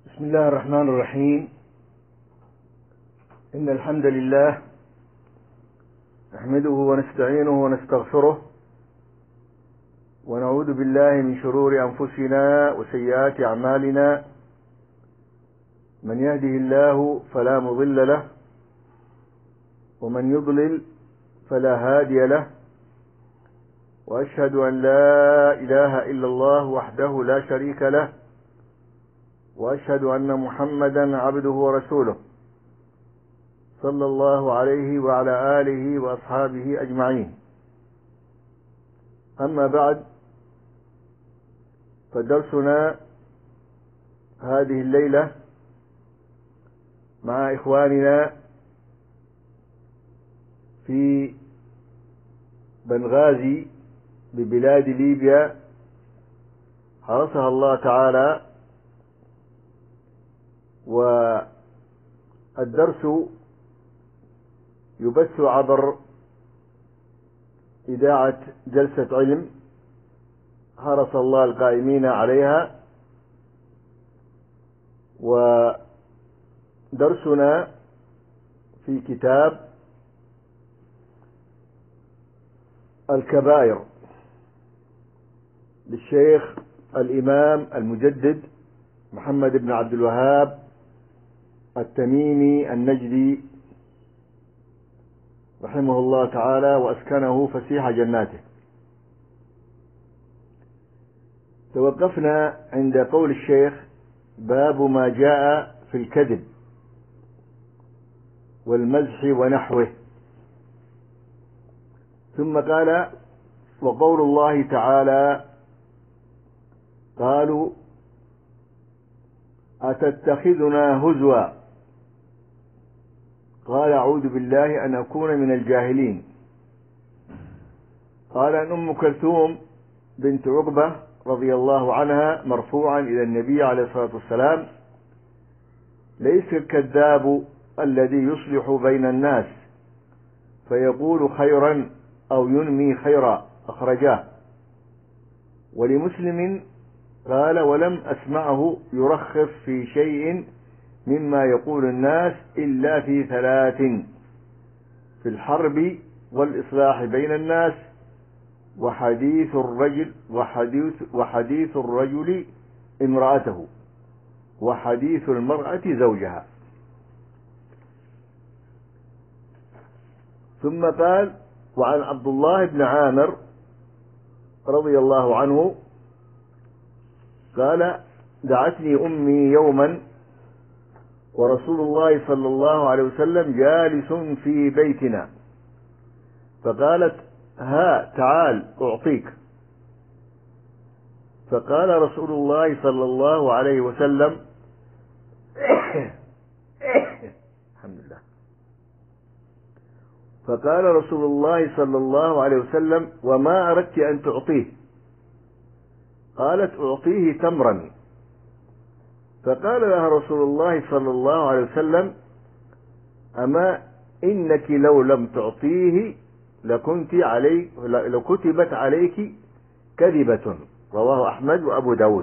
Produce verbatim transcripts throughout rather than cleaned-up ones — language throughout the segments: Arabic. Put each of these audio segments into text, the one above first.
بسم الله الرحمن الرحيم. إن الحمد لله نحمده ونستعينه ونستغفره ونعوذ بالله من شرور أنفسنا وسيئات أعمالنا. من يهده الله فلا مضل له ومن يضلل فلا هادي له، وأشهد أن لا إله إلا الله وحده لا شريك له، وأشهد أن محمدا عبده ورسوله صلى الله عليه وعلى آله وأصحابه أجمعين. أما بعد، فدرسنا هذه الليلة مع إخواننا في بنغازي ببلاد ليبيا حرسها الله تعالى، والدرس يبث عبر إذاعة جلسة علم حرس الله القائمين عليها. ودرسنا في كتاب الكبائر للشيخ الإمام المجدد محمد بن عبد الوهاب التميمي النجدي رحمه الله تعالى وأسكنه فسيح جناته. توقفنا عند قول الشيخ: باب ما جاء في الكذب والمزح ونحوه. ثم قال: وقول الله تعالى: قالوا أتتخذنا هزوا، قال أعوذ بالله أن أكون من الجاهلين. قال أن أم كلثوم بنت عقبة رضي الله عنها مرفوعا إلى النبي عليه الصلاة والسلام: ليس الكذاب الذي يصلح بين الناس فيقول خيرا أو ينمي خيرا، أخرجاه. ولمسلم قال: ولم أسمعه يرخص في شيء مما يقول الناس إلا في ثلاث: في الحرب والإصلاح بين الناس، وحديث الرجل وحديث, وحديث الرجل امرأته، وحديث المرأة زوجها. ثم قال: وعن عبد الله بن عامر رضي الله عنه قال: دعتني أمي يوما ورسول الله صلى الله عليه وسلم جالس في بيتنا، فقالت: ها تعال أعطيك. فقال رسول الله صلى الله عليه وسلم: الحمد لله. فقال رسول الله صلى الله عليه وسلم: وما أردت أن تعطيه؟ قالت: أعطيه تمرا. فقال لها رسول الله صلى الله عليه وسلم: أما إنك لو لم تعطيه لكنت عليك لو كتبت عليك كذبة. رواه أحمد وأبو داود.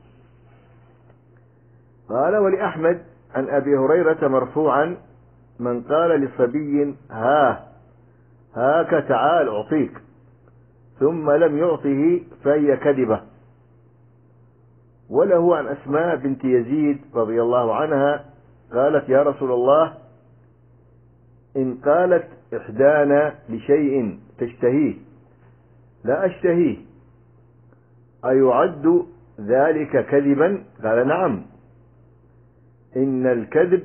قال: ولأحمد عن أبي هريرة مرفوعا: من قال لصبي ها هاك تعال أعطيك ثم لم يعطه فهي كذبة. وله عن أسماء بنت يزيد رضي الله عنها قالت: يا رسول الله، إن قالت إحدانا لشيء تشتهيه لا أشتهيه أيعد ذلك كذبا؟ قال: نعم، إن الكذب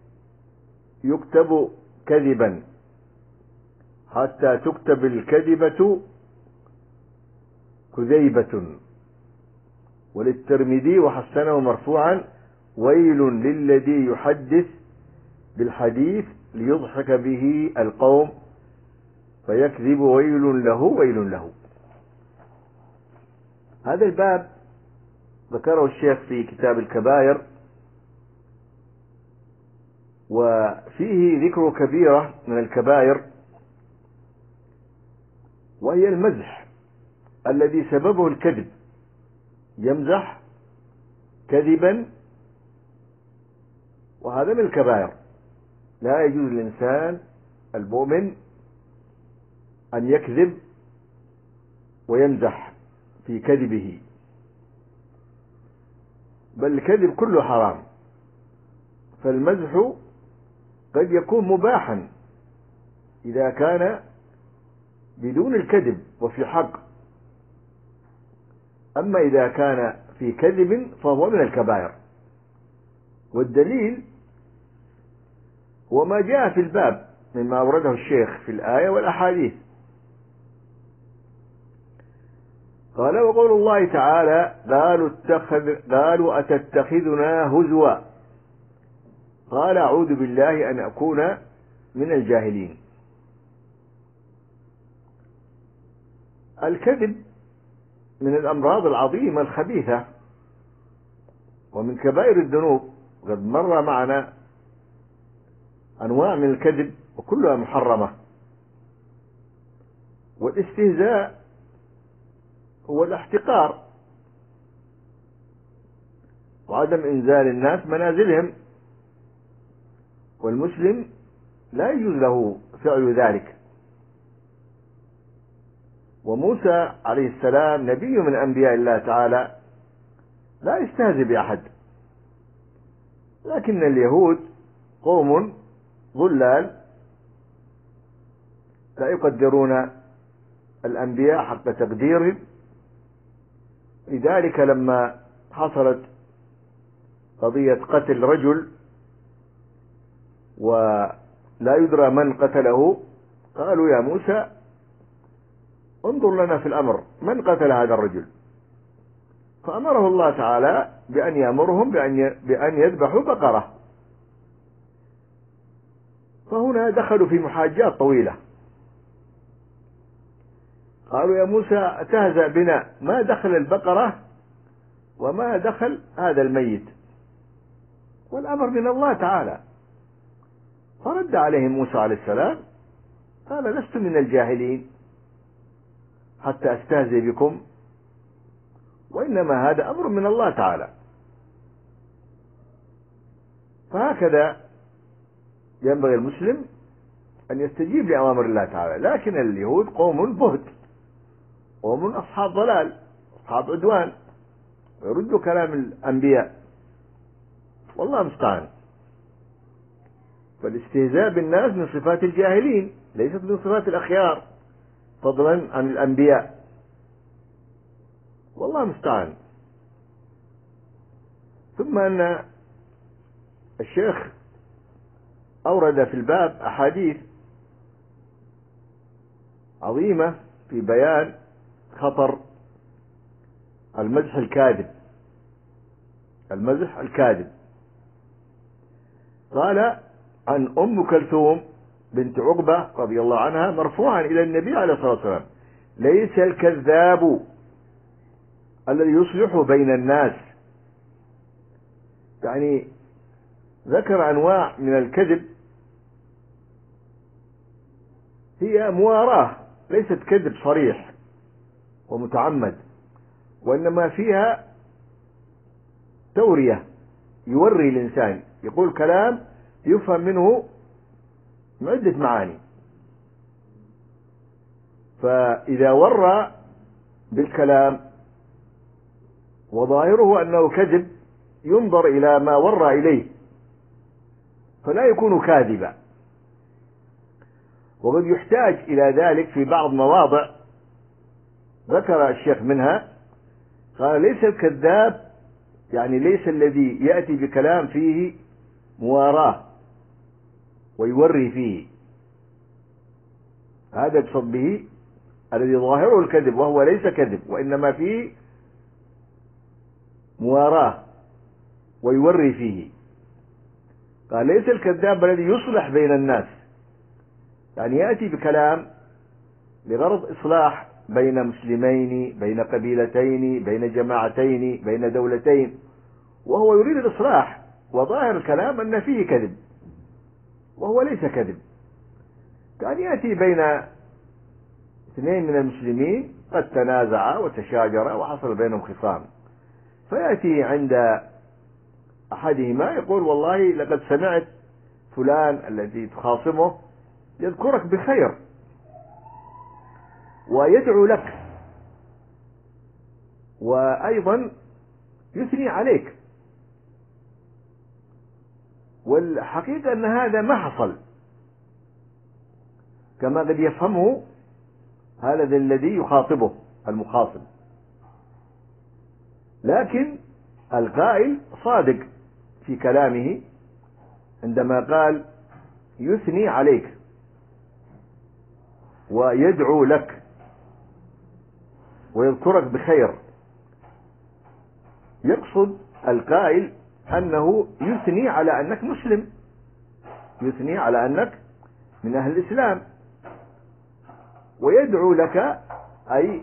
يكتب كذبا حتى تكتب الكذبة كذيبة. وللترمذي وحسنه مرفوعا: ويل للذي يحدث بالحديث ليضحك به القوم فيكذب، ويل له ويل له. هذا الباب ذكره الشيخ في كتاب الكبائر، وفيه ذكر كبيرة من الكبائر، وهي المزح الذي سببه الكذب. يمزح كذبا وهذا من الكبائر. لا يجوز للإنسان المؤمن أن يكذب ويمزح في كذبه، بل الكذب كله حرام. فالمزح قد يكون مباحا إذا كان بدون الكذب وفي حق، أما إذا كان في كذب فهو من الكبائر. والدليل هو ما جاء في الباب مما أورده الشيخ في الآية والأحاديث. قال: وقول الله تعالى: قالوا, اتخذ قالوا أتتخذنا هزوا قال أعوذ بالله أن أكون من الجاهلين. الكذب من الأمراض العظيمة الخبيثة ومن كبائر الذنوب، قد مر معنا أنواع من الكذب وكلها محرمة. والاستهزاء هو الاحتقار وعدم إنزال الناس منازلهم، والمسلم لا يجوز له فعل ذلك. وموسى عليه السلام نبي من أنبياء الله تعالى لا يستهزئ بأحد، لكن اليهود قوم ضلال لا يقدرون الأنبياء حق تقديرهم. لذلك لما حصلت قضية قتل رجل ولا يدرى من قتله، قالوا: يا موسى انظر لنا في الأمر، من قتل هذا الرجل؟ فأمره الله تعالى بأن يأمرهم بأن يذبحوا بقرة. فهنا دخلوا في محاجات طويلة. قالوا: يا موسى أتهزأ بنا، ما دخل البقرة وما دخل هذا الميت، والأمر من الله تعالى. فرد عليهم موسى عليه السلام قال: لست من الجاهلين حتى أستهزئ بكم، وإنما هذا أمر من الله تعالى. فهكذا ينبغي المسلم أن يستجيب لأوامر الله تعالى. لكن اليهود قوم بهت، قوم أصحاب ضلال، أصحاب عدوان، يردوا كلام الأنبياء، والله المستعان. فالاستهزاء بالناس من صفات الجاهلين، ليست من صفات الأخيار، فضلا عن الأنبياء، والله المستعان. ثم أن الشيخ أورد في الباب أحاديث عظيمة في بيان خطر المزح الكاذب، المزح الكاذب. قال عن أم كلثوم بنت عقبة رضي الله عنها مرفوعا إلى النبي عليه الصلاة والسلام: ليس الكذاب الذي يصلح بين الناس. يعني ذكر أنواع من الكذب هي مواراه، ليست كذب صريح ومتعمد، وإنما فيها تورية، يوري الإنسان، يقول كلام يفهم منه عدة معاني. فإذا ورى بالكلام وظاهره أنه كذب ينظر إلى ما ورى إليه فلا يكون كاذبا. وقد يحتاج إلى ذلك في بعض مواضع ذكر الشيخ منها. قال: ليس الكذاب يعني ليس الذي يأتي بكلام فيه مواراه ويوري فيه، هذا يقصد به الذي ظاهره الكذب، وهو ليس كذب وإنما فيه مواراه ويوري فيه. قال: ليس الكذاب الذي يصلح بين الناس، يعني يأتي بكلام لغرض إصلاح بين مسلمين، بين قبيلتين، بين جماعتين، بين دولتين، وهو يريد الإصلاح، وظاهر الكلام أن فيه كذب وهو ليس كذب. كان يأتي بين اثنين من المسلمين قد تنازعا وتشاجرا وحصل بينهم خصام، فيأتي عند أحدهما يقول والله لقد سمعت فلان الذي تخاصمه يذكرك بخير ويدعو لك وأيضا يثني عليك، والحقيقة أن هذا ما حصل كما قد يفهمه هذا الذي يخاطبه المخاصم، لكن القائل صادق في كلامه عندما قال يثني عليك ويدعو لك ويذكرك بخير. يقصد القائل أنه يثني على أنك مسلم، يثني على أنك من أهل الإسلام، ويدعو لك، أي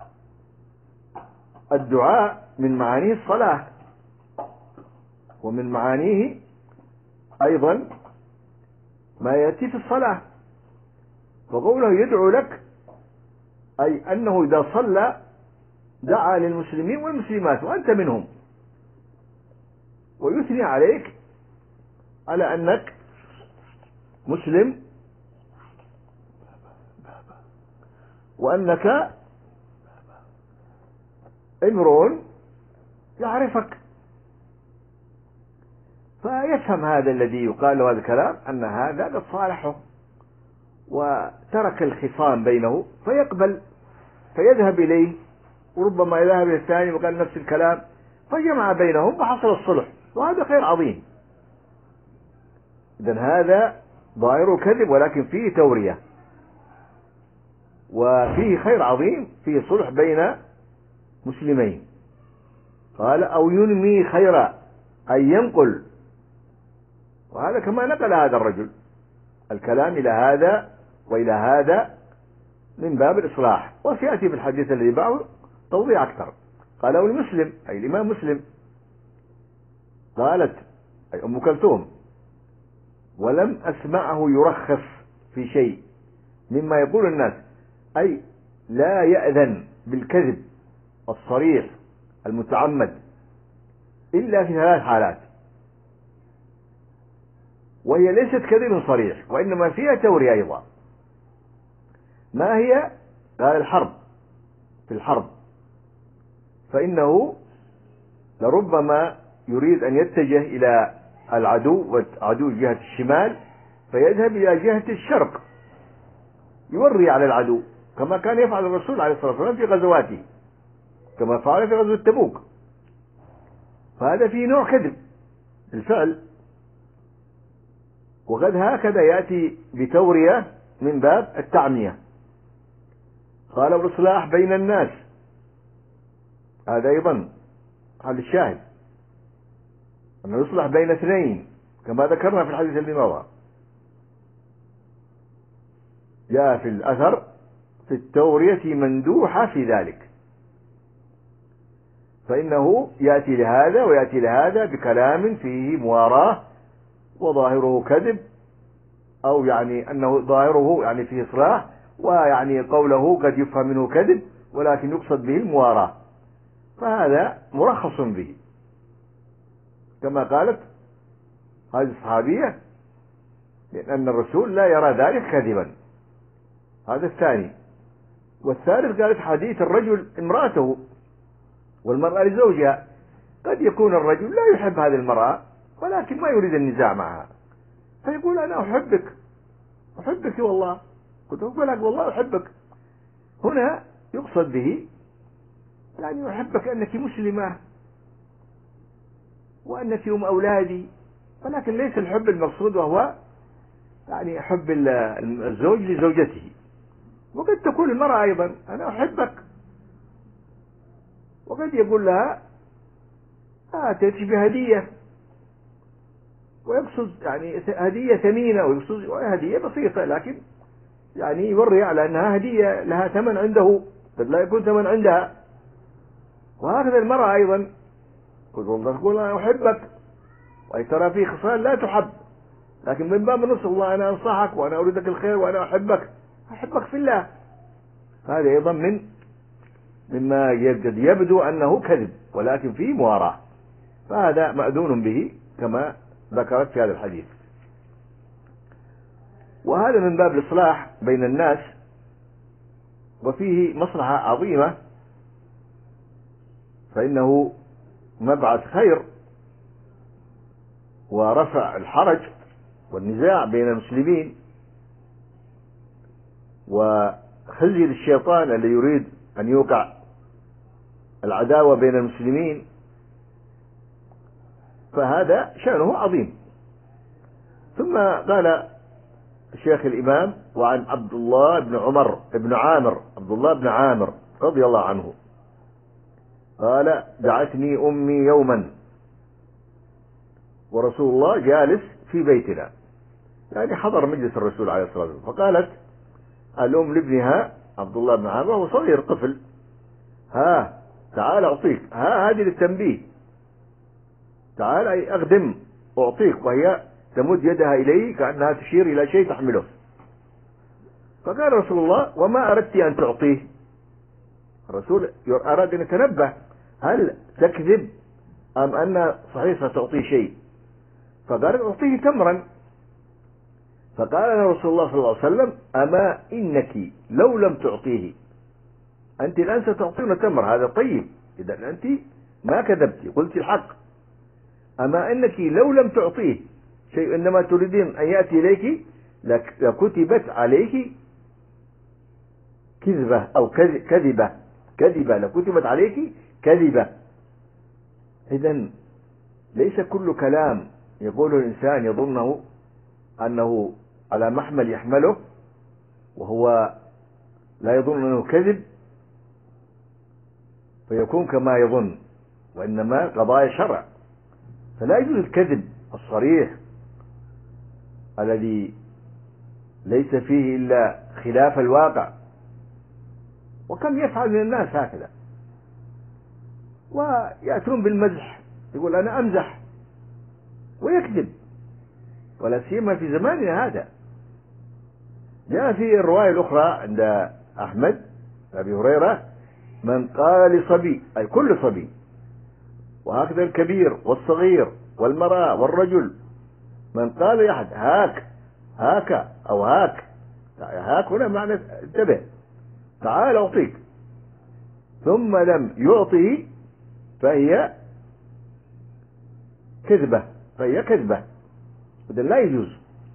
الدعاء من معانيه الصلاة، ومن معانيه أيضا ما يأتي في الصلاة. فقوله يدعو لك أي أنه إذا صلى دعا للمسلمين والمسلمات وأنت منهم، ويثني عليك على أنك مسلم وأنك امرؤ يعرفك. فيفهم هذا الذي يقال له هذا الكلام أن هذا قد صالحه وترك الخصام بينه، فيقبل فيذهب إليه، وربما يذهب إلى الثاني وقال نفس الكلام، فجمع بينهم فحصل الصلح، وهذا خير عظيم. إذن هذا ظاهره كذب ولكن فيه تورية، وفيه خير عظيم، فيه صلح بين مسلمين. قال أو ينمي خيرا أي ينقل، وهذا كما نقل هذا الرجل الكلام إلى هذا وإلى هذا من باب الإصلاح، وسيأتي في الحديث الذي بعده توضيح أكثر. قال أو المسلم أي الإمام مسلم، قالت أي أم كلثوم ولم أسمعه يرخص في شيء مما يقول الناس، أي لا يأذن بالكذب الصريح المتعمد إلا في ثلاث حالات، وهي ليست كذب صريح وإنما فيها تورية أيضا. ما هي؟ قال الحرب، في الحرب فإنه لربما يريد أن يتجه إلى العدو، والعدو جهة الشمال، فيذهب إلى جهة الشرق يوري على العدو كما كان يفعل الرسول عليه الصلاة والسلام في غزواته، كما فعل في غزوة تبوك. فهذا فيه نوع كذب الفعل، وقد هكذا يأتي بتورية من باب التعمية. قال والإصلاح بين الناس، هذا أيضا هذا الشاهد أنه يصلح بين اثنين كما ذكرنا في الحديث الذي مضى. جاء في الأثر في التورية مندوحة في ذلك، فإنه يأتي لهذا ويأتي لهذا بكلام فيه مواراة وظاهره كذب، أو يعني أنه ظاهره يعني فيه إصلاح، ويعني قوله قد يفهم منه كذب ولكن يقصد به المواراة، فهذا مرخص به كما قالت هذه الصحابية، لأن الرسول لا يرى ذلك كذبا. هذا الثاني. والثالث قالت حديث الرجل امرأته والمرأة لزوجها، قد يكون الرجل لا يحب هذه المرأة ولكن ما يريد النزاع معها، فيقول أنا أحبك أحبك والله، قلت أقول لك والله أحبك. هنا يقصد به يعني أحبك أنك مسلمة وأنك أم أولادي، ولكن ليس الحب المقصود وهو يعني حب الزوج لزوجته. وقد تقول المرأة أيضا أنا أحبك، وقد يقول لها آتيت بهدية، ويقصد يعني هدية ثمينة، ويقصد هدية بسيطة لكن يعني يوري على أنها هدية لها ثمن عنده قد لا يكون ثمن عندها. وهكذا المرأة أيضا قل والله تقول أنا أحبك، وأي ترى في خصال لا تحب، لكن من باب النصح الله أنا أنصحك وأنا أريدك الخير وأنا أحبك أحبك في الله. هذا أيضا من مما يبدو أنه كذب ولكن فيه مواراة. فهذا مأذون به كما ذكرت في هذا الحديث. وهذا من باب الإصلاح بين الناس، وفيه مصلحة عظيمة، فإنه مبعث خير ورفع الحرج والنزاع بين المسلمين، وخزي للشيطان الذي يريد أن يوقع العداوة بين المسلمين، فهذا شأنه عظيم. ثم قال الشيخ الإمام: وعن عبد الله بن عمر بن عامر عبد الله بن عامر رضي الله عنه قال: دعتني أمي يوما ورسول الله جالس في بيتنا، يعني حضر مجلس الرسول عليه الصلاة والسلام، فقالت الأم لابنها عبد الله بن عامر وهو صغير طفل: ها تعال أعطيك، ها هذه للتنبيه، تعال أي أخدم أعطيك، وهي تمد يدها إليه كأنها تشير إلى شيء تحمله. فقال رسول الله: وما أردت أن تعطيه؟ الرسول أراد أن يتنبه، هل تكذب أم أن صحيح ستعطيه شيء؟ فقال: أعطيه تمرا. فقال رسول الله صلى الله عليه وسلم: أما إنك لو لم تعطيه، أنت الآن ستعطينا تمر، هذا طيب، إذا أنت ما كذبت، قلت الحق. أما إنك لو لم تعطيه شيء إنما تريدين أن يأتي إليك لكتبت عليك كذبة أو كذبة كذبة لكتبت عليك كذبة. إذن ليس كل كلام يقوله الإنسان يظنه أنه على محمل يحمله وهو لا يظن أنه كذب فيكون كما يظن، وإنما قضايا شرع. فلا يجوز الكذب الصريح الذي ليس فيه إلا خلاف الواقع. وكم يفعل من الناس هكذا، ويأتون بالمزح، يقول أنا أمزح ويكذب، ولا سيما في زماننا هذا. جاء في الرواية الأخرى عند أحمد أبي هريرة: من قال لصبي، أي كل صبي، وهكذا الكبير والصغير والمرأة والرجل، من قال لأحد هاك هاك أو هاك، هاك هنا معنى انتبه، تعال أعطيك، ثم لم يعطه فهي كذبة فهي كذبة إذن لا يجوز.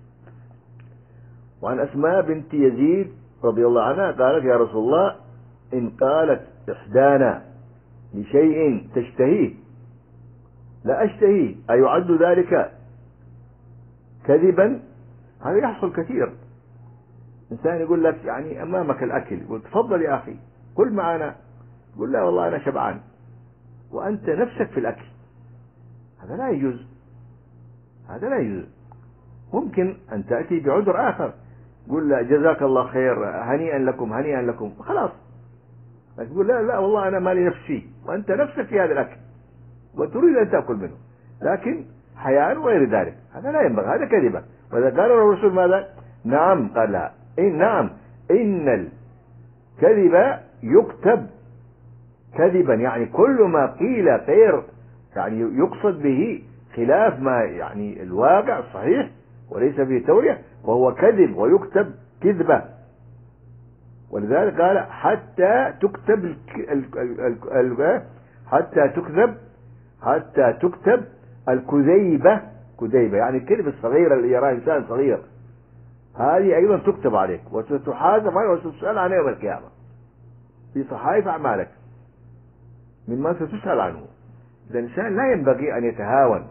وعن أسماء بنت يزيد رضي الله عنها قالت: يا رسول الله، إن قالت إحدانا لشيء تشتهيه لا أشتهيه أيعد ذلك كذبا؟ هذا يحصل كثير. إنسان يقول لك يعني أمامك الأكل، يقول تفضل يا أخي كل معنا، يقول لا والله أنا شبعان، وأنت نفسك في الأكل، هذا لا يجوز، هذا لا يجوز. ممكن أن تأتي بعذر آخر، يقول لا جزاك الله خير، هنيئا لكم هنيئا لكم، خلاص. تقول لا لا والله أنا مالي نفس فيه، وأنت نفسك في هذا الأكل وتريد أن تأكل منه، لكن حياء وغير ذلك، هذا لا ينبغي، هذا كذبة. وإذا قال الرسول ماذا؟ نعم، قال لها إن نعم إن الكذب يكتب كذبا، يعني كل ما قيل غير، يعني يقصد به خلاف ما يعني الواقع الصحيح وليس به تورية، وهو كذب ويكتب كذبة. ولذلك قال حتى تكتب ال ال ال حتى تكذب حتى تكتب الكذيبة، كذيبة يعني الكذب الصغير اللي يراه إنسان صغير، هذه أيضا تكتب عليك وستحاسب عليها وستسأل عنها يوم القيامة في صحائف أعمالك مما ستسأل عنه. الإنسان لا ينبغي أن يتهاون،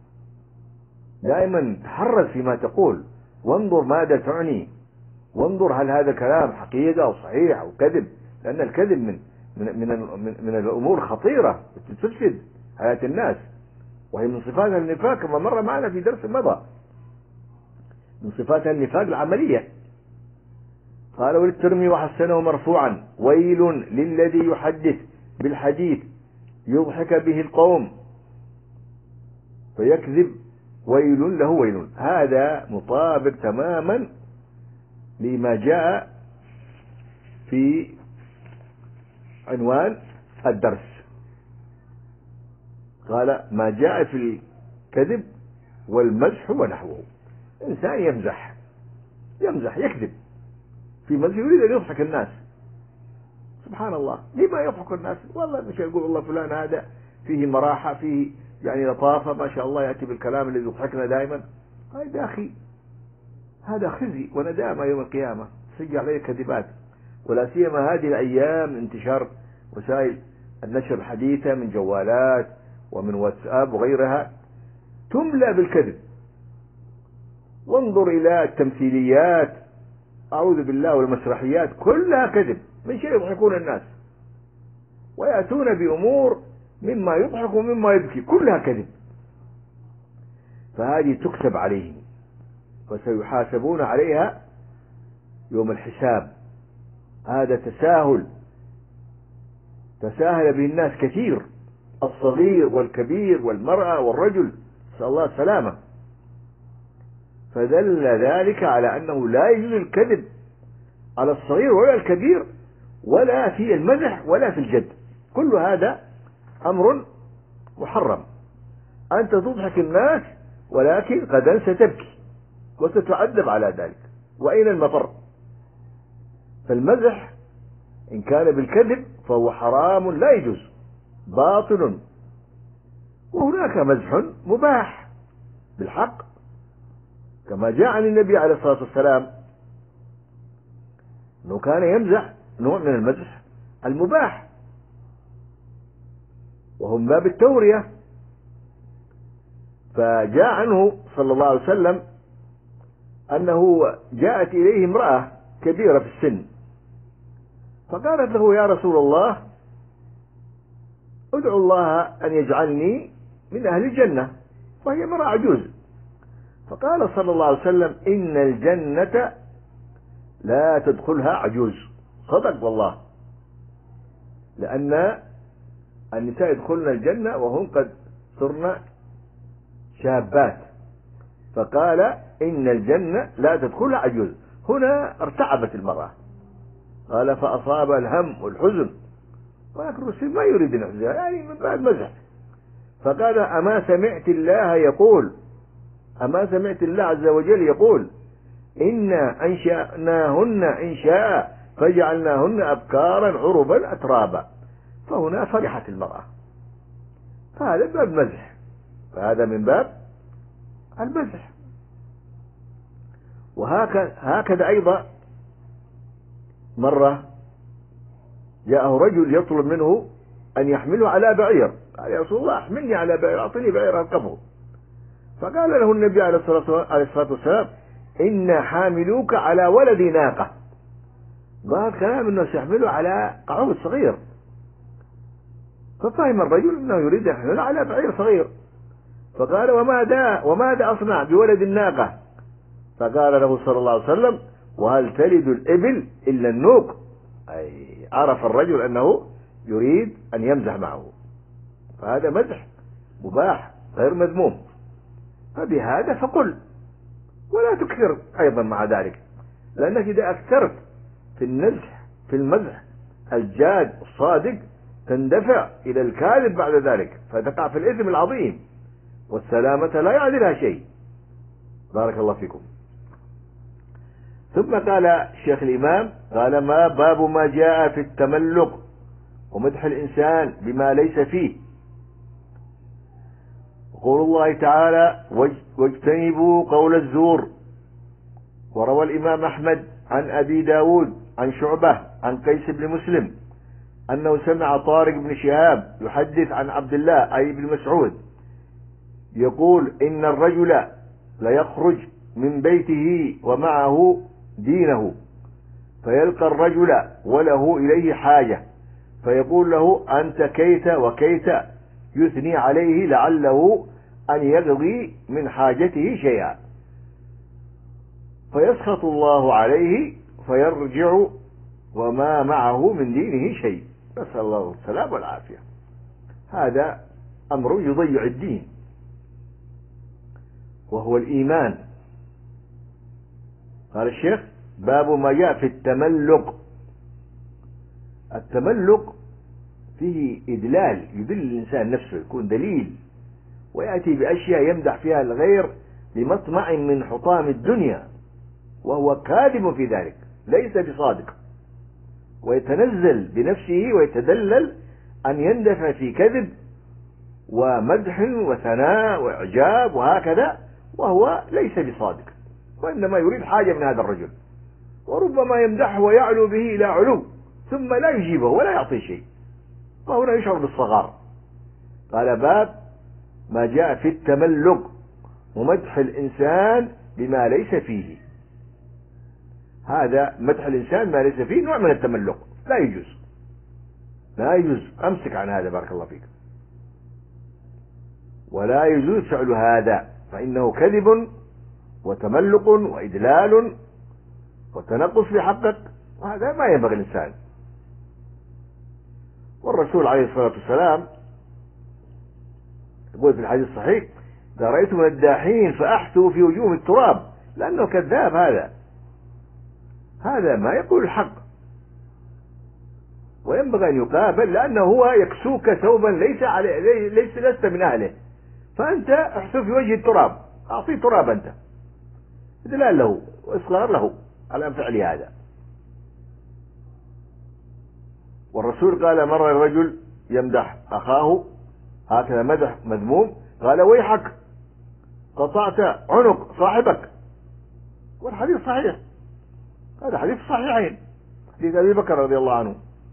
دائما تحرص فيما تقول، وانظر ماذا تعني، وانظر هل هذا كلام حقيقة أو صحيح أو كذب، لأن الكذب من من من, من, من الأمور الخطيرة تفسد حياة الناس، وهي من صفات النفاق كما مر معنا في درس مضى، من صفات النفاق العملية. قال وللترمذي وحسنه مرفوعا: ويل للذي يحدث بالحديث يضحك به القوم فيكذب، ويل له ويل. هذا مطابق تماما لما جاء في عنوان الدرس. قال ما جاء في الكذب والمزح ونحوه. إنسان يمزح يمزح يكذب في مزح، يريد أن يضحك الناس. سبحان الله، لما يضحك الناس؟ والله مش يقول والله فلان هذا فيه مراحة، فيه يعني لطافة، ما شاء الله، يأتي بالكلام الذي يضحكنا دائما. هذا أخي هذا خزي وندامة يوم القيامة، سجل عليه كذبات. ولا سيما هذه الأيام انتشار وسائل النشر الحديثة من جوالات ومن واتساب وغيرها تملأ بالكذب. وانظر إلى التمثيليات، أعوذ بالله، والمسرحيات كلها كذب، من شيء يضحكون الناس ويأتون بأمور مما يضحك ومما يبكي، كلها كذب. فهذه تكسب عليهم وسيحاسبون عليها يوم الحساب. هذا تساهل تساهل به الناس كثير، الصغير والكبير والمرأة والرجل، نسأل الله السلامة. فدل ذلك على أنه لا يجوز الكذب على الصغير ولا الكبير، ولا في المزح ولا في الجد. كل هذا أمر محرم. أنت تضحك الناس ولكن غدا ستبكي وستعذب على ذلك، وأين المفر؟ فالمزح إن كان بالكذب فهو حرام لا يجوز، باطل. وهناك مزح مباح بالحق، كما جاء عن النبي عليه الصلاة والسلام أنه كان يمزح نوع من المزح المباح، وهو من باب التورية. فجاء عنه صلى الله عليه وسلم أنه جاءت إليه امرأة كبيرة في السن، فقالت له يا رسول الله ادعو الله أن يجعلني من أهل الجنة، وهي امرأة عجوز. فقال صلى الله عليه وسلم إن الجنة لا تدخلها عجوز. صدق والله، لأن النساء يدخلن الجنة وهم قد صرن شابات، فقال إن الجنة لا تدخلها عجوز. هنا ارتعبت المرأة، قال فأصاب الهم والحزن، ولكن الرسول ما يريد أن يحزنها، يعني من بعد مزح. فقال أما سمعت الله يقول أما سمعت الله عز وجل يقول إنا أنشأناهن إنشاء فجعلناهن أبكارا عربا أترابا. فهنا فرحت المرأة، فهذا باب مزح، فهذا من باب المزح. وهكذا هكذا أيضا مرة جاءه رجل يطلب منه أن يحمله على بعير، قال يا رسول الله احملني على بعير، أعطني بعير أركبه. فقال له النبي عليه الصلاة والسلام إن حاملوك على ولد ناقة. قال كلام أنه سيحمله على قعود صغير، ففهم الرجل أنه يريد أن يحمله على بعير صغير. فقال وماذا وماذا أصنع بولد الناقة؟ فقال له صلى الله عليه وسلم وهل تلد الإبل إلا النوق؟ أي عرف الرجل أنه يريد أن يمزح معه، فهذا مزح مباح غير مذموم. فبهذا فقل، ولا تكثر أيضا مع ذلك، لأنك إذا أكثرت في النزح في المزح الجاد الصادق تندفع إلى الكاذب بعد ذلك، فتقع في الإثم العظيم، والسلامة لا يعدلها شيء. بارك الله فيكم. ثم قال الشيخ الإمام قال ما باب ما جاء في التملق ومدح الإنسان بما ليس فيه. قول الله تعالى واجتنبوا قول الزور. وروى الإمام أحمد عن أبي داود عن شعبة عن قيس بن مسلم أنه سمع طارق بن شهاب يحدث عن عبد الله أي بن مسعود يقول إن الرجل ليخرج من بيته ومعه دينه، فيلقى الرجل وله إليه حاجة فيقول له أنت كيت وكيت، يثني عليه لعله أن يقضي من حاجته شيئا، فيسخط الله عليه فيرجع وما معه من دينه شيء، نسأل الله السلام والعافية. هذا أمر يضيع الدين وهو الإيمان. قال الشيخ باب ما جاء في التملق. التملق فيه إدلال، يدل الإنسان نفسه، يكون دليل، ويأتي بأشياء يمدح فيها الغير لمطمع من حطام الدنيا، وهو كاذب في ذلك، ليس بصادق، ويتنزل بنفسه ويتدلل أن يندفع في كذب ومدح وثناء وإعجاب وهكذا، وهو ليس بصادق، وإنما يريد حاجة من هذا الرجل، وربما يمدحه ويعلو به إلى علو ثم لا يجيبه ولا يعطي شيء، فهنا يشعر بالصغار. قال باب ما جاء في التملق ومدح الإنسان بما ليس فيه. هذا مدح الإنسان ما ليس فيه نوع من التملق، لا يجوز، لا يجوز، أمسك عن هذا بارك الله فيك، ولا يجوز فعل هذا، فإنه كذب وتملق وإدلال وتنقص في حقك، وهذا ما ينبغي الإنسان. والرسول عليه الصلاة والسلام يقول في الحديث الصحيح: إذا رأيتم الداحين فأحثوا في وجوه التراب، لأنه كذاب، هذا هذا ما يقول الحق، وينبغي أن يقابل، لأنه هو يكسوك ثوبا ليس عليه، ليس لست من أهله، فأنت احثو في وجه التراب، أعطيه تراب أنت، إدلال له وإصغار له على فعل هذا. والرسول قال: مر الرجل يمدح أخاه هكذا مدح مذموم، قال: ويحك قطعت عنق صاحبك. والحديث صحيح، هذا حديث صحيحين، حديث أبي بكر رضي الله عنه.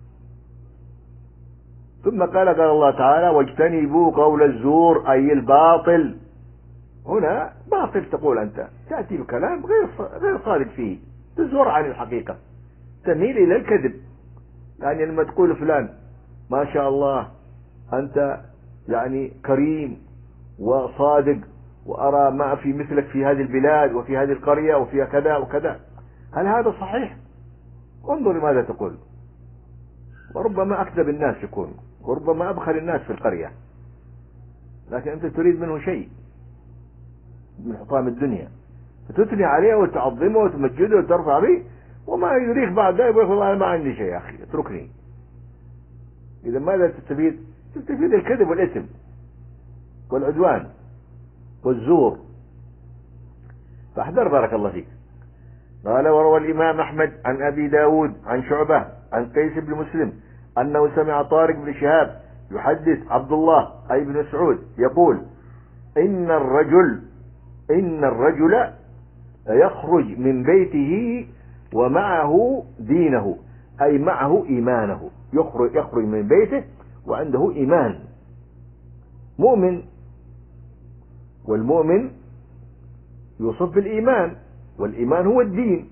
ثم قال قال الله تعالى: واجتنبوا قول الزور، أي الباطل. هنا باطل تقول أنت، تأتي بكلام غير غير صادق فيه، تزور عن الحقيقة، تميل إلى الكذب. يعني لما تقول فلان ما شاء الله أنت يعني كريم وصادق، وأرى ما في مثلك في هذه البلاد وفي هذه القرية وفيها كذا وكذا، هل هذا صحيح؟ انظر ماذا تقول. وربما أكذب الناس يكون، وربما أبخل الناس في القرية، لكن أنت تريد منه شيء من حطام الدنيا، فتثني عليه وتعظمه وتمجده وترفع به، وما يدريك بعد ذلك يقول: أنا ما عندي شيء يا أخي، اتركني. إذا ماذا تستفيد؟ تستفيد الكذب والإثم والعدوان والزور، فاحذر بارك الله فيك. قال: وروى الإمام أحمد عن أبي داود عن شعبة عن قيس بن مسلم أنه سمع طارق بن شهاب يحدث عبد الله أي بن مسعود يقول: إن الرجل إن الرجل يخرج من بيته ومعه دينه، أي معه إيمانه، يخرج يخرج من بيته وعنده إيمان، مؤمن، والمؤمن يوصف بالإيمان، والإيمان هو الدين.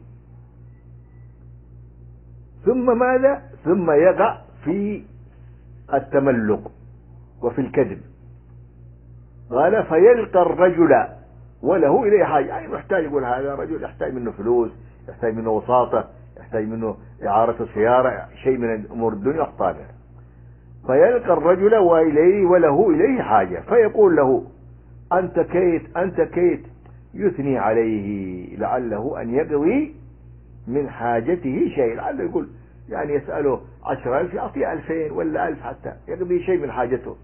ثم ماذا؟ ثم يقع في التملق وفي الكذب. قال: فيلقى الرجل وله إليه حاجة، يعني محتاج، يقول هذا رجل يحتاج منه فلوس، يحتاج منه وساطة، يحتاج منه إعارة سيارة، شيء من أمور الدنيا يحتاجها. فيلقى الرجل وإليه وله إليه حاجة، فيقول له: أنت كيت أنت كيت، يثني عليه لعله أن يقضي من حاجته شيء، لعله يقول يعني يسأله عشرة ألف يعطيه ألفين ولا ألف حتى يقضي شيء من حاجته.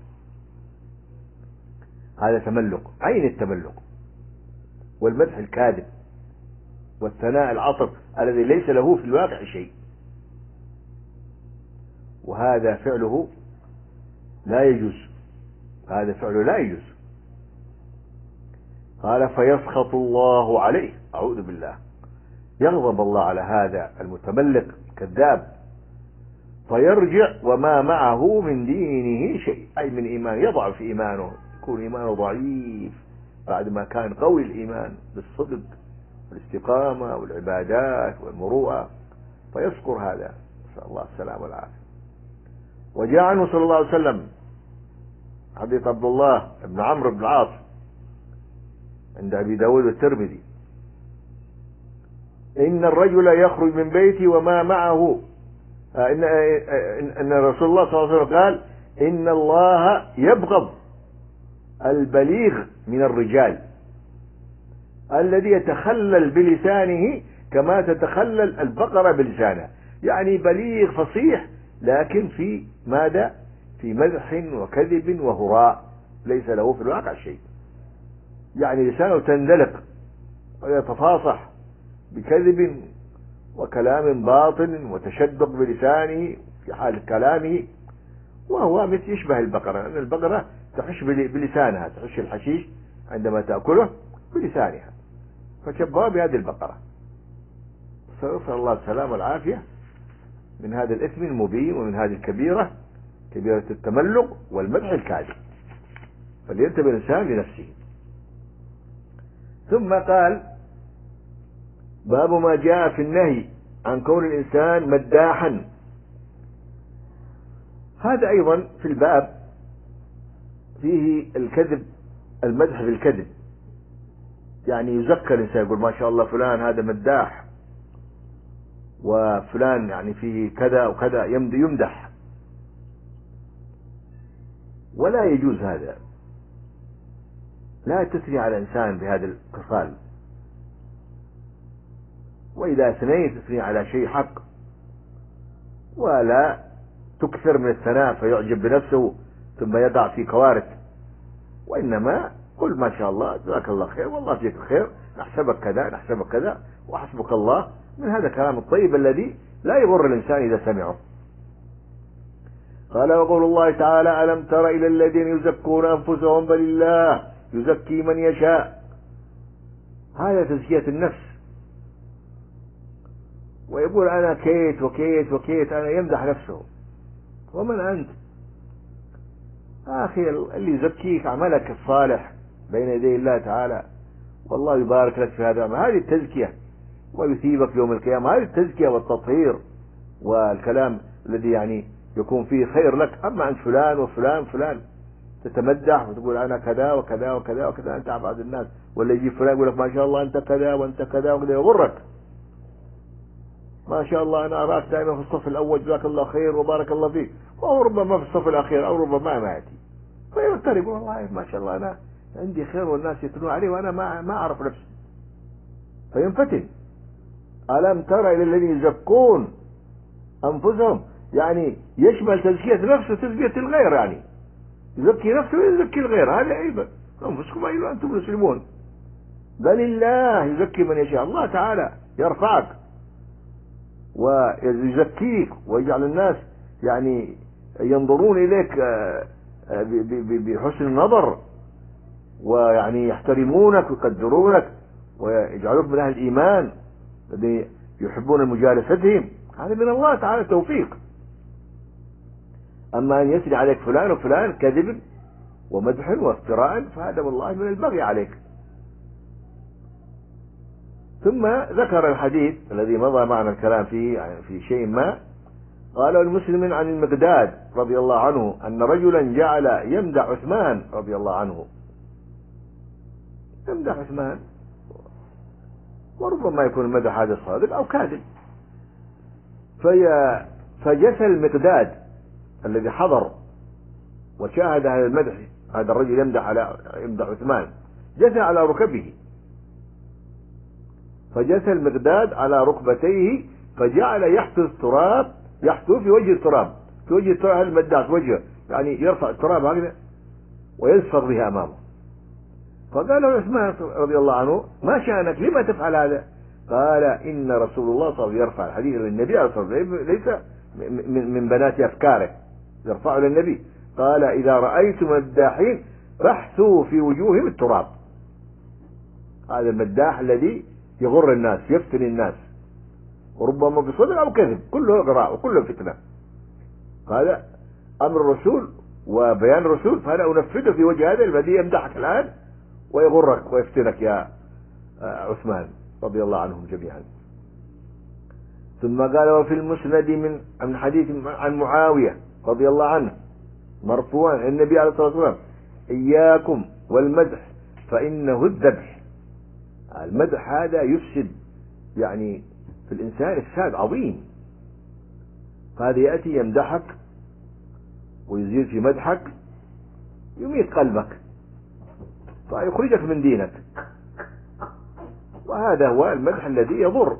هذا تملق، عين التملق، والمدح الكاذب، والثناء العطف الذي ليس له في الواقع شيء، وهذا فعله لا يجوز، هذا فعله لا يجوز. قال: فيسخط الله عليه، أعوذ بالله، يغضب الله على هذا المتملق الكذاب، فيرجع وما معه من دينه شيء، أي من إيمان، يضعف إيمانه، يكون إيمانه ضعيف بعد ما كان قوي الإيمان بالصدق والاستقامة والعبادات والمروءة، فيذكر هذا، نسأل الله السلامة والعافية. وجاء عنه صلى الله عليه وسلم حديث عبد الله بن عمرو بن العاص عند أبي داود والترمذي: إن الرجل يخرج من بيتي وما معه، إن, إن رسول الله صلى الله عليه وسلم قال: إن الله يبغض البليغ من الرجال الذي يتخلل بلسانه كما تتخلل البقرة بلسانها، يعني بليغ فصيح، لكن في ماذا؟ في مدح وكذب وهراء، ليس له في الواقع شيء. يعني لسانه تندلق ويتفاصح بكذب وكلام باطل وتشدق بلسانه في حال كلامه، وهو مثل يشبه البقرة، لأن البقرة تحش بلسانها، تحش الحشيش عندما تأكله بلسانها، فشبهها بهذه البقرة. نسأل الله السلامة والعافية من هذا الإثم المبين ومن هذه الكبيرة، كبيرة التملق والمدح الكاذب، فلينتبه الإنسان لنفسه. ثم قال: باب ما جاء في النهي عن كون الإنسان مداحا. هذا أيضا في الباب فيه الكذب، المدح بالكذب، يعني يذكر الإنسان يقول ما شاء الله فلان هذا مداح، وفلان يعني فيه كذا وكذا، يمدح، ولا يجوز هذا. لا تثني على الإنسان بهذا الخصال، وإذا أثنيت تثني على شيء حق، ولا تكثر من الثناء فيعجب بنفسه ثم يقع في كوارث، وإنما قل ما شاء الله جزاك الله خير والله فيك الخير، نحسبك كذا نحسبك كذا وحسبك الله، من هذا الكلام الطيب الذي لا يضر الإنسان إذا سمعه. قال: وقول الله تعالى: ألم تر إلى الذين يزكون أنفسهم بل الله يزكي من يشاء. هذا تزكية النفس، ويقول أنا كيت وكيت وكيت، أنا يمدح نفسه. ومن أنت أخي؟ اللي يزكيك عملك الصالح بين يدي الله تعالى، والله يبارك لك في هذا. هذه التزكية، ويثيبك يوم القيامة. هذه التزكية والتطهير والكلام الذي يعني يكون فيه خير لك. أما عند فلان وفلان فلان تتمدح وتقول أنا كذا وكذا وكذا وكذا، أنت أبعد الناس. ولا يجي فلان يقول لك ما شاء الله أنت كذا وأنت كذا وكذا، يغرك. ما شاء الله أنا أراك دائما في الصف الأول جزاك الله خير وبارك الله فيك، أو ربما في الصف الأخير، أو ربما ما يأتي، فيغتر يقول والله ما شاء الله أنا عندي خير والناس يتلون عليه وأنا ما ما أعرف نفسي، فينفتن. ألم ترى إلى الذين يزكون أنفسهم، يعني يشمل تزكية نفسه وتزكية الغير، يعني يزكي نفسه ويزكي الغير. هذا أيضا أنفسكم أيضا أنتم مسلمون، بل الله يزكي من يشاء. الله تعالى يرفعك ويزكيك ويجعل الناس يعني ينظرون إليك بحسن النظر، ويعني يحترمونك ويقدرونك ويجعلوك من أهل الإيمان الذين يحبون مجالستهم. هذا من الله تعالى توفيق. أما أن يسري عليك فلان وفلان كذب ومدح وافتراء، فهذا والله من البغي عليك. ثم ذكر الحديث الذي مضى معنا الكلام فيه يعني في شيء ما. قال: المسلم عن المقداد رضي الله عنه أن رجلا جعل يمدح عثمان رضي الله عنه، يمدح عثمان، وربما يكون المدح هذا صادق أو كاذب. في فجثى المقداد الذي حضر وشاهد هذا المدح، هذا الرجل يمدح على يمدح عثمان، جثى على ركبه، فجثى المقداد على ركبتيه، فجعل يحثو التراب، يحثو في وجه التراب، في وجه التراب المداح وجهه، يعني يرفع التراب هكذا ويزفر بها أمامه. فقال له عثمان رضي الله عنه: ما شأنك؟ لما تفعل هذا؟ قال: إن رسول الله صلى الله عليه وسلم يرفع الحديث للنبي عليه الصلاة والسلام، ليس من بنات أفكاره، يرفعه للنبي. قال: إذا رأيتم مداحين فاحثوا في وجوههم التراب. هذا المداح الذي يغر الناس، يفتن الناس، وربما بصدق أو كذب، كله غراء وكله فتنة. هذا أمر الرسول وبيان الرسول، فأنا أنفذه في وجه هذا الذي يمدحك الآن ويغرك ويفتنك يا عثمان رضي الله عنهم جميعا. ثم قال: وفي المسند من عن حديث عن معاوية رضي الله عنه مرفوعا النبي عليه الصلاة والسلام: إياكم والمدح فإنه الذبح. المدح هذا يفسد يعني في الإنسان إفساد عظيم. فهذا يأتي يمدحك ويزيد في مدحك، يميت قلبك فيخرجك من دينك، وهذا هو المدح الذي يضر،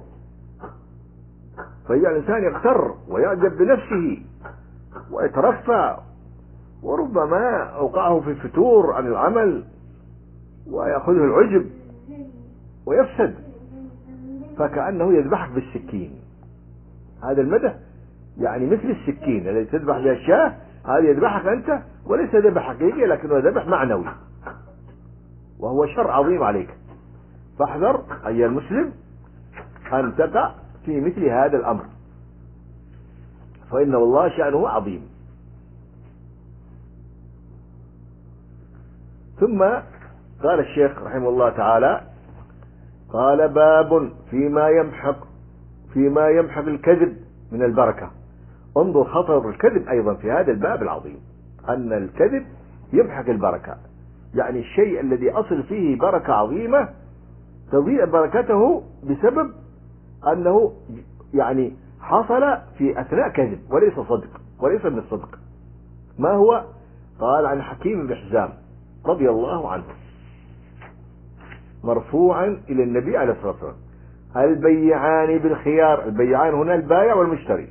فيجعل الإنسان يغتر ويعجب بنفسه ويترفع وربما أوقعه في الفتور عن العمل ويأخذه العجب ويفسد، فكأنه يذبحك بالسكين. هذا المدى يعني مثل السكين الذي تذبح بها الشاة، هذا يذبحك أنت وليس ذبح حقيقي لكنه ذبح معنوي، وهو شر عظيم عليك. فاحذر أيها المسلم أن تقع في مثل هذا الأمر، فإن الله شأنه عظيم. ثم قال الشيخ رحمه الله تعالى: قال: باب فيما يمحق فيما يمحق الكذب من البركة. انظر خطر الكذب أيضا في هذا الباب العظيم، أن الكذب يمحق البركة، يعني الشيء الذي أصل فيه بركة عظيمة تضيع بركته بسبب أنه يعني حصل في أثناء كذب وليس صدق، وليس من الصدق. ما هو؟ قال: عن حكيم بن حزام رضي الله عنه مرفوعا إلى النبي عليه الصلاة والسلام: البيعان بالخيار. البيعان هنا البائع والمشتري،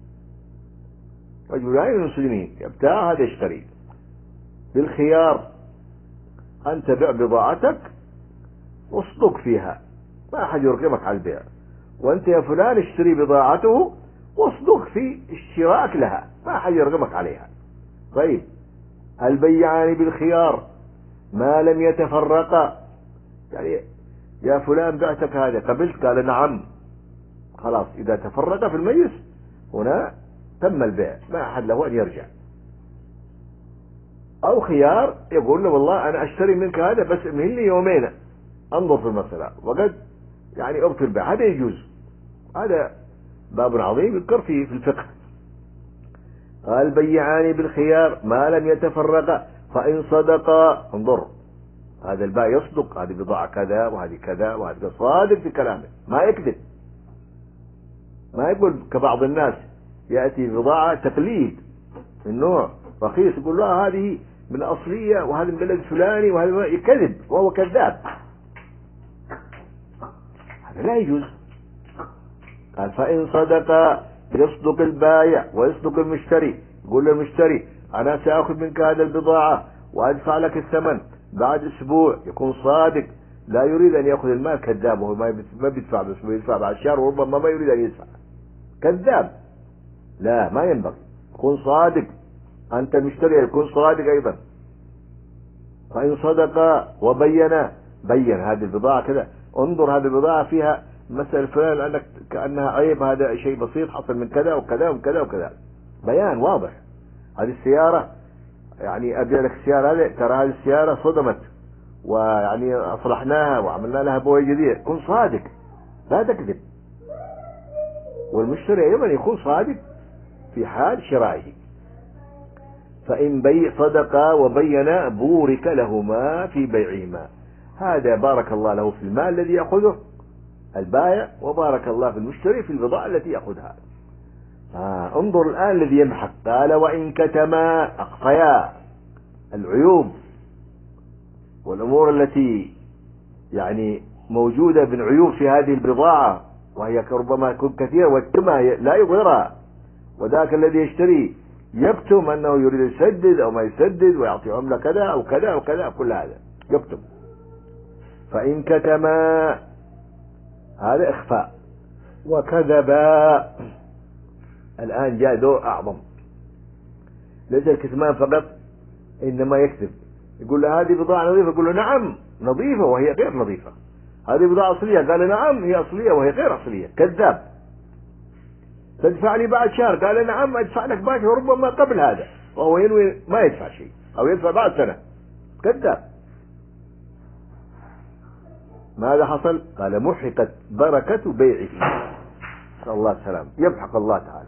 رجلان من المسلمين يبتاع هذا يشتري. بالخيار أن تبيع بضاعتك واصدق فيها، ما أحد يرغمك على البيع، وأنت يا فلان اشتري بضاعته واصدق في اشتراك لها، ما أحد يرغمك عليها. طيب، البيعان بالخيار ما لم يتفرقا، يعني يا فلان بعتك هذا، قبلت؟ قال نعم، خلاص إذا تفرق في المجلس هنا تم البيع، ما أحد له أن يرجع. أو خيار يقول له والله أنا أشتري منك هذا بس مهلني يومين أنظر في المسألة وقد يعني أبطل البيع، هذا يجوز. هذا باب عظيم يذكر فيه في الفقه. قال: بيعان بالخيار ما لم يتفرقا فإن صدقا. انظر، هذا البائع يصدق، هذه بضاعة كذا وهذه كذا وهذا، صادق في كلامه ما يكذب، ما يقول كبعض الناس يأتي بضاعة تقليد من نوع رخيص يقول لا هذه من أصلية وهذا من بلد فلاني وهذا، يكذب وهو كذاب، هذا لا يجوز. قال: فإن صدقا يصدق البائع ويصدق المشتري، يقول للمشتري أنا سأخذ منك هذا البضاعة وأدفع لك الثمن بعد أسبوع، يكون صادق، لا يريد أن يأخذ المال، كذاب، وهو ما بيدفع بأسبوع، يدفع بعد شهر وربما ما يريد أن يدفع، كذاب، لا ما ينبغي، يكون صادق، أنت المشتري يكون صادق أيضا. فإن صدقا وبينا، بين هذه البضاعة كذا، انظر هذه البضاعة فيها مسألة فلان لأنك كأنها عيب، هذا شيء بسيط حصل من كذا وكذا وكذا وكذا، بيان واضح. هذه السيارة يعني أبيع لك السيارة هذه، ترى هذه السيارة صدمت ويعني أصلحناها وعملنا لها بوي جديد، كن صادق لا تكذب. والمشتري أيضا يكون صادق في حال شرائه. فإن بيع صدقا وبينا بورك لهما في بيعهما، هذا بارك الله له في المال الذي يأخذه البائع، وبارك الله في المشتري في البضاعة التي يأخذها. آه انظر الآن الذي يمحق. قال: وإن كتما، أخفيا العيوب والأمور التي يعني موجودة من عيوب في هذه البضاعة، وهي ربما تكون كثيرة، والتمها لا يظهرها، وذاك الذي يشتري يكتم أنه يريد يسدد أو ما يسدد ويعطي عملة كذا أو كذا أو كذا، كل هذا يكتم. فإن كتما هذا إخفاء. وكذبا، الآن جاء دور أعظم، ليس الكتمان فقط، إنما يكذب، يقول له هذه بضاعة نظيفة، يقول له نعم نظيفة وهي غير نظيفة، هذه بضاعة أصلية، قال نعم هي أصلية وهي غير أصلية، كذاب. تدفع لي بعد شهر، قال نعم أدفع لك بعد، وربما قبل هذا، وهو ينوي ما يدفع شيء أو يدفع بعد سنة، كذاب. ماذا حصل؟ قال: محقت بركة بيعه، نسأل الله السلام، يمحق الله تعالى.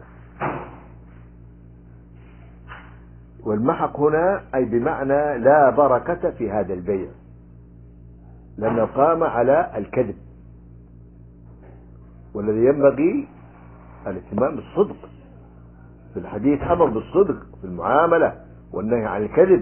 والمحق هنا أي بمعنى لا بركة في هذا البيع، لأنه قام على الكذب، والذي ينبغي الاهتمام بالصدق. في الحديث أمر بالصدق في المعاملة والنهي عن الكذب،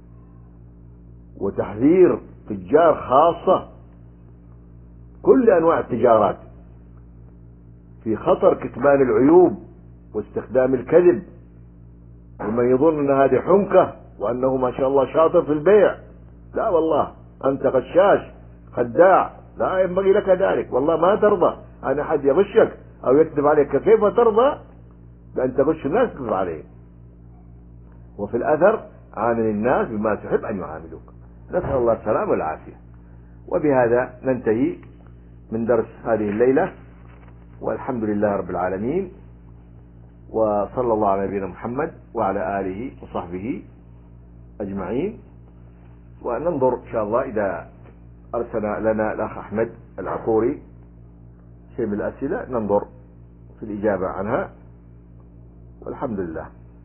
وتحذير تجار خاصة كل أنواع التجارات في خطر كتمان العيوب واستخدام الكذب، ومن يظن أن هذه حنكة وأنه ما شاء الله شاطر في البيع. لا والله، أنت غشاش خداع، لا ينبغي لك ذلك. والله ما ترضى أن أحد يغشك أو يكذب عليك. كيف ترضى بأن تغش الناس تكذب عليهم؟ وفي الأثر عامل الناس بما تحب أن يعاملوك. نسأل الله السلامة والعافية. وبهذا ننتهي من درس هذه الليلة، والحمد لله رب العالمين، وصلى الله على نبينا محمد وعلى آله وصحبه أجمعين. وننظر إن شاء الله إذا أرسل لنا الأخ أحمد العقوري شيء من الأسئلة ننظر في الإجابة عنها، والحمد لله.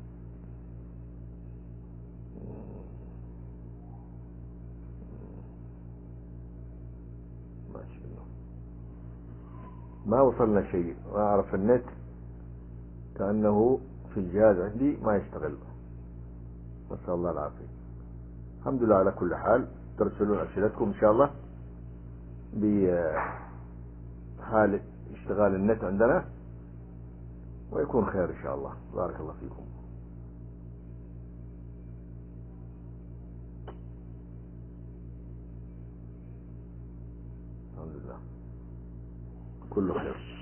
ما وصلنا شيء، ما أعرف النت كأنه في الجهاز عندي ما يشتغل، نسأل الله العافية. الحمد لله على كل حال. ترسلون أسئلتكم إن شاء الله بحال اشتغال النت عندنا، ويكون خير إن شاء الله. بارك الله فيكم. الحمد لله كله خير.